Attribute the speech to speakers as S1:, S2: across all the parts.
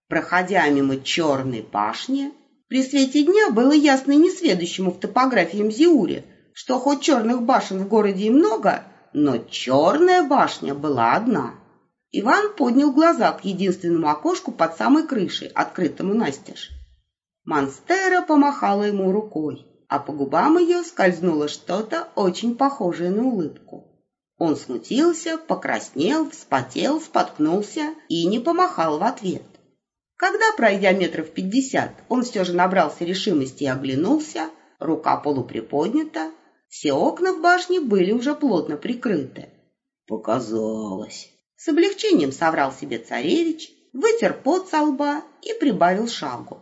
S1: Проходя мимо черной башни, при свете дня было ясно несведущему в топографии Мзиуре, что хоть черных башен в городе и много, но черная башня была одна. Иван поднял глаза к единственному окошку под самой крышей, открытому настежь. Монстера помахала ему рукой, а по губам ее скользнуло что-то очень похожее на улыбку. Он смутился, покраснел, вспотел, споткнулся и не помахал в ответ. Когда, пройдя метров 50, он все же набрался решимости и оглянулся, рука полуприподнята, все окна в башне были уже плотно прикрыты. «Показалось!» С облегчением соврал себе царевич, вытер пот со лба и прибавил шагу.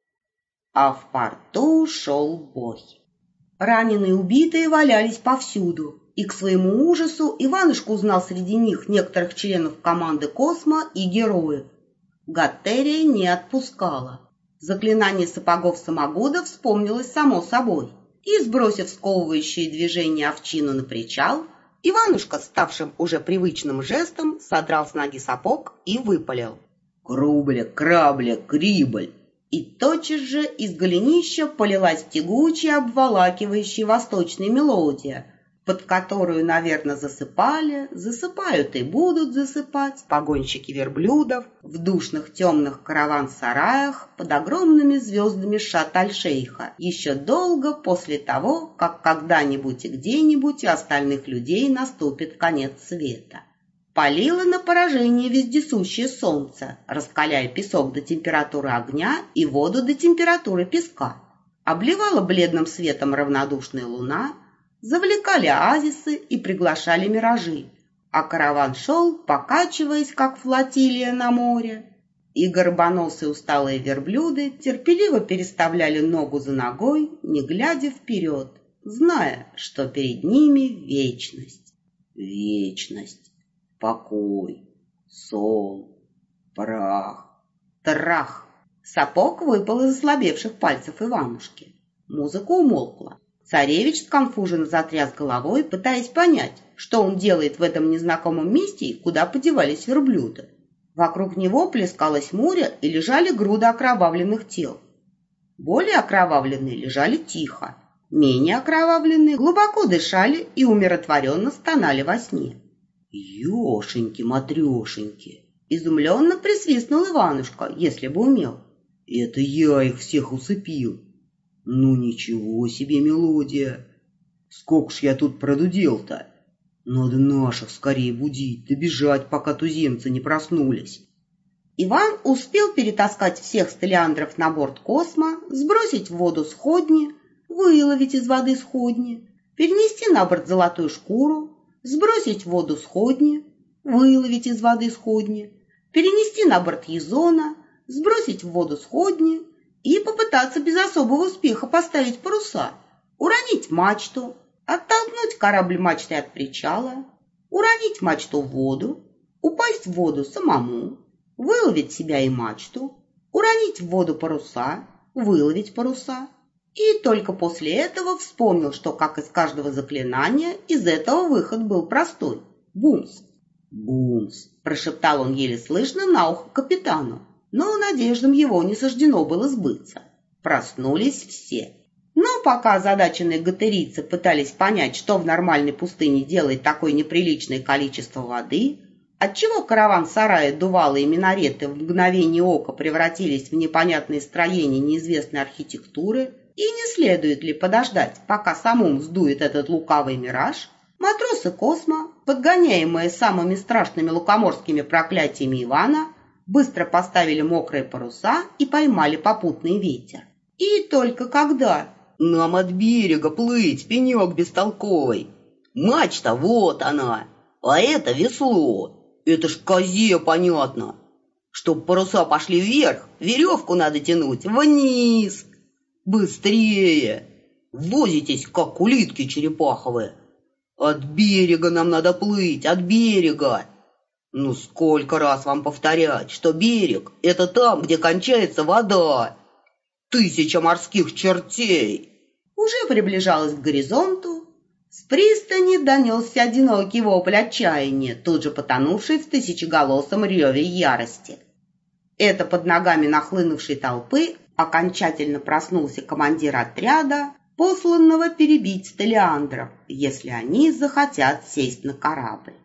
S1: А в порту шел бой. Раненые и убитые валялись повсюду, и к своему ужасу Иванушка узнал среди них некоторых членов команды Космо и героев. Гаттерия не отпускала. Заклинание сапогов самогода вспомнилось само собой, и, сбросив сковывающие движения овчину на причал, Иванушка, ставшим уже привычным жестом, содрал с ноги сапог и выпалил: «Крубля, крабля, крибль!» И тотчас же из голенища полилась тягучая, обволакивающая восточная мелодия, под которую, наверное, засыпают и будут засыпать погонщики верблюдов в душных темных караван-сараях под огромными звездами Шат-аль-Шейха еще долго после того, как когда-нибудь и где-нибудь у остальных людей наступит конец света. Палило на поражение вездесущее солнце, раскаляя песок до температуры огня и воду до температуры песка. Обливала бледным светом равнодушная луна, завлекали оазисы и приглашали миражи, а караван шел, покачиваясь, как флотилия на море. И горбоносые усталые верблюды терпеливо переставляли ногу за ногой, не глядя вперед, зная, что перед ними вечность. Вечность, покой, сон, прах, трах. Сапог выпал из ослабевших пальцев Иванушки. Музыка умолкла. Царевич сконфуженно затряс головой, пытаясь понять, что он делает в этом незнакомом месте и куда подевались верблюды. Вокруг него плескалось море и лежали груды окровавленных тел. Более окровавленные лежали тихо, менее окровавленные глубоко дышали и умиротворенно стонали во сне. «Ешеньки-матрешеньки!» — изумленно присвистнул Иванушка, если бы умел. «Это я их всех усыпил! Ну ничего себе мелодия! Сколько ж я тут продудел-то! Надо наших скорее будить, добежать, пока туземцы не проснулись!» Иван успел перетаскать всех столиандров на борт Космо, сбросить в воду сходни, выловить из воды сходни, перенести на борт золотую шкуру, сбросить в воду сходни, выловить из воды сходни, перенести на борт Язона, сбросить в воду сходни и попытаться без особого успеха поставить паруса, уронить мачту, оттолкнуть корабль мачтой от причала, уронить мачту в воду, упасть в воду самому, выловить себя и мачту, уронить в воду паруса, выловить паруса. И только после этого вспомнил, что, как из каждого заклинания, из этого выход был простой — бумс. «Бумс!» — прошептал он еле слышно на ухо капитану, но надеждам его не суждено было сбыться. Проснулись все. Но пока озадаченные гатарийцы пытались понять, что в нормальной пустыне делает такое неприличное количество воды, отчего караван-сараи, дувалы и минареты в мгновение ока превратились в непонятные строения неизвестной архитектуры, и не следует ли подождать, пока самому сдует этот лукавый мираж, матросы Космо, подгоняемые самыми страшными лукоморскими проклятиями Ивана, быстро поставили мокрые паруса и поймали попутный ветер. И только когда «Нам от берега плыть, пенек бестолковый! Мачта, вот она! А это весло! Это ж козе понятно! Чтоб паруса пошли вверх, веревку надо тянуть вниз! Быстрее! Возитесь, как улитки черепаховые! От берега нам надо плыть, от берега! Ну сколько раз вам повторять, что берег — это там, где кончается вода! 1000 морских чертей!» Уже приближалась к горизонту. С пристани донесся одинокий вопль отчаяния, тут же потонувший в тысячеголосом реве ярости. Это под ногами нахлынувшей толпы окончательно проснулся командир отряда, посланного перебить стелиандров, если они захотят сесть на корабль.